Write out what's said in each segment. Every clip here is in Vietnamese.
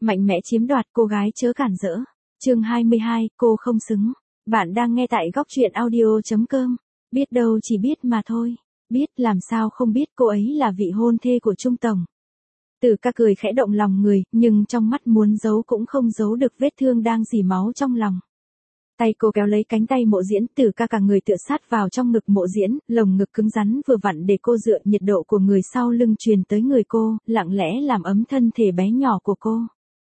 Mạnh mẽ chiếm đoạt, cô gái chớ cản rỡ. Chương 22, cô không xứng. Bạn đang nghe tại góc truyện audio.com. Biết đâu chỉ biết mà thôi. Biết làm sao không biết cô ấy là vị hôn thê của Trung Tổng. Từ ca cười khẽ động lòng người, nhưng trong mắt muốn giấu cũng không giấu được vết thương đang rỉ máu trong lòng. Tay cô kéo lấy cánh tay Mộ Diễn, Từ ca cả người tựa sát vào trong ngực Mộ Diễn, lồng ngực cứng rắn vừa vặn để cô dựa, nhiệt độ của người sau lưng truyền tới người cô, lặng lẽ làm ấm thân thể bé nhỏ của cô.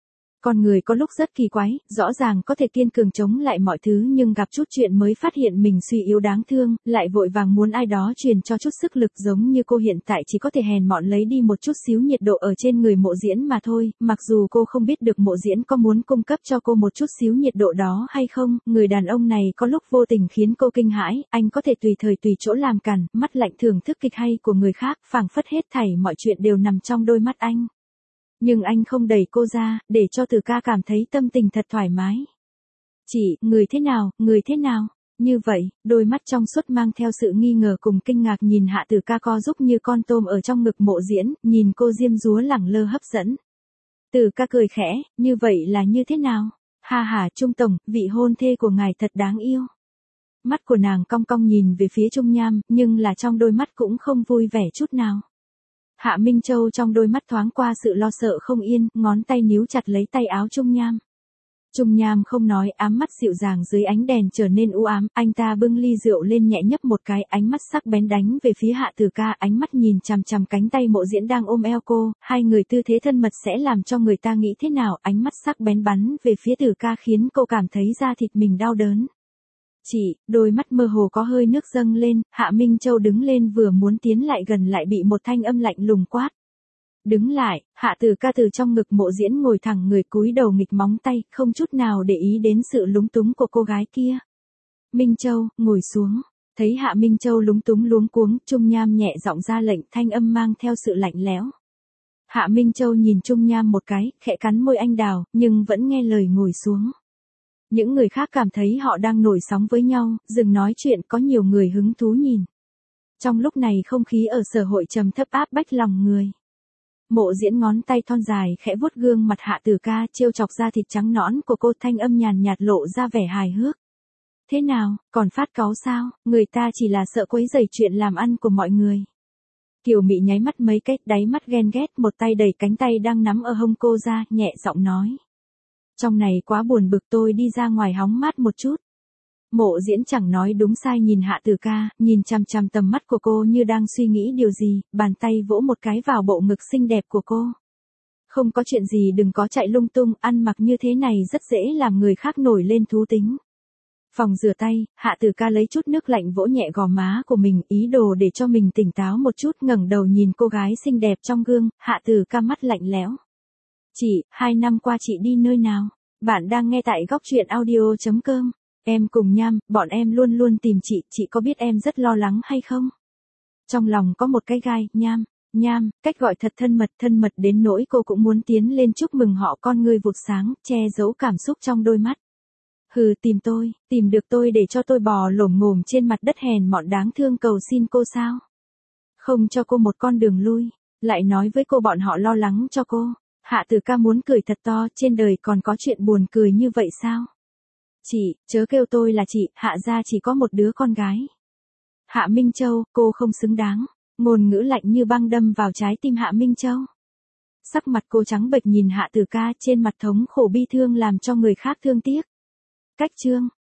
Con người có lúc rất kỳ quái, rõ ràng có thể kiên cường chống lại mọi thứ nhưng gặp chút chuyện mới phát hiện mình suy yếu đáng thương, lại vội vàng muốn ai đó truyền cho chút sức lực, giống như cô hiện tại chỉ có thể hèn mọn lấy đi một chút xíu nhiệt độ ở trên người Mộ Diễn mà thôi, mặc dù cô không biết được Mộ Diễn có muốn cung cấp cho cô một chút xíu nhiệt độ đó hay không, người đàn ông này có lúc vô tình khiến cô kinh hãi, anh có thể tùy thời tùy chỗ làm cản, mắt lạnh thưởng thức kịch hay của người khác, phảng phất hết thảy mọi chuyện đều nằm trong đôi mắt anh. Nhưng anh không đẩy cô ra, để cho Từ ca cảm thấy tâm tình thật thoải mái. Chị, người thế nào, người thế nào? Như vậy, đôi mắt trong suốt mang theo sự nghi ngờ cùng kinh ngạc nhìn Hạ Từ ca co giúp như con tôm ở trong ngực Mộ Diễn, nhìn cô diêm dúa lẳng lơ hấp dẫn. Từ ca cười khẽ, như vậy là như thế nào? Ha ha, Trung Tổng, vị hôn thê của ngài thật đáng yêu. Mắt của nàng cong cong nhìn về phía Trung Nham, nhưng là trong đôi mắt cũng không vui vẻ chút nào. Hạ Minh Châu trong đôi mắt thoáng qua sự lo sợ không yên, ngón tay níu chặt lấy tay áo Trung Nham. Trung Nham không nói, ám mắt dịu dàng dưới ánh đèn trở nên u ám, anh ta bưng ly rượu lên nhẹ nhấp một cái, ánh mắt sắc bén đánh về phía Hạ Từ ca, ánh mắt nhìn chằm chằm cánh tay Mộ Diễn đang ôm eo cô, hai người tư thế thân mật sẽ làm cho người ta nghĩ thế nào, ánh mắt sắc bén bắn về phía Từ ca khiến cô cảm thấy da thịt mình đau đớn. Chị, đôi mắt mơ hồ có hơi nước dâng lên, Hạ Minh Châu đứng lên vừa muốn tiến lại gần lại bị một thanh âm lạnh lùng quát. Đứng lại, Hạ Từ ca từ trong ngực Mộ Diễn ngồi thẳng người cúi đầu nghịch móng tay, không chút nào để ý đến sự lúng túng của cô gái kia. Minh Châu, ngồi xuống. Thấy Hạ Minh Châu lúng túng luống cuống, Trung Nham nhẹ giọng ra lệnh, thanh âm mang theo sự lạnh lẽo. Hạ Minh Châu nhìn Trung Nham một cái, khẽ cắn môi anh đào, nhưng vẫn nghe lời ngồi xuống. Những người khác cảm thấy họ đang nổi sóng với nhau, dừng nói chuyện, có nhiều người hứng thú nhìn. Trong lúc này không khí ở sở hội trầm thấp áp bách lòng người. Mộ Diễn ngón tay thon dài khẽ vuốt gương mặt Hạ Từ ca, trêu chọc da thịt trắng nõn của cô, thanh âm nhàn nhạt lộ ra vẻ hài hước. Thế nào, còn phát cáu sao, người ta chỉ là sợ quấy rầy chuyện làm ăn của mọi người. Kiều Mị nháy mắt mấy cái, đáy mắt ghen ghét, một tay đẩy cánh tay đang nắm ở hông cô ra, nhẹ giọng nói. Trong này quá buồn bực, tôi đi ra ngoài hóng mát một chút. Mộ Diễn chẳng nói đúng sai nhìn Hạ Từ ca, nhìn chằm chằm tầm mắt của cô như đang suy nghĩ điều gì, bàn tay vỗ một cái vào bộ ngực xinh đẹp của cô. Không có chuyện gì đừng có chạy lung tung, ăn mặc như thế này rất dễ làm người khác nổi lên thú tính. Phòng rửa tay, Hạ Từ ca lấy chút nước lạnh vỗ nhẹ gò má của mình, ý đồ để cho mình tỉnh táo một chút, ngẩng đầu nhìn cô gái xinh đẹp trong gương, Hạ Từ ca mắt lạnh lẽo. Chị, 2 năm qua chị đi nơi nào? Bạn đang nghe tại góc truyện audio.com. Em cùng Nham, bọn em luôn luôn tìm chị có biết em rất lo lắng hay không? Trong lòng có một cái gai, Nham, cách gọi thật thân mật đến nỗi cô cũng muốn tiến lên chúc mừng họ, con ngươi vụt sáng, che giấu cảm xúc trong đôi mắt. Hừ, tìm được tôi để cho tôi bò lổm ngổm trên mặt đất hèn mọn đáng thương cầu xin cô sao? Không cho cô một con đường lui, lại nói với cô bọn họ lo lắng cho cô. Hạ Từ ca muốn cười thật to, trên đời còn có chuyện buồn cười như vậy sao? Chị, chớ kêu tôi là chị, Hạ gia chỉ có một đứa con gái. Hạ Minh Châu, cô không xứng đáng. Ngôn ngữ lạnh như băng đâm vào trái tim Hạ Minh Châu. Sắc mặt cô trắng bệch nhìn Hạ Từ ca, trên mặt thống khổ bi thương làm cho người khác thương tiếc. Cách chương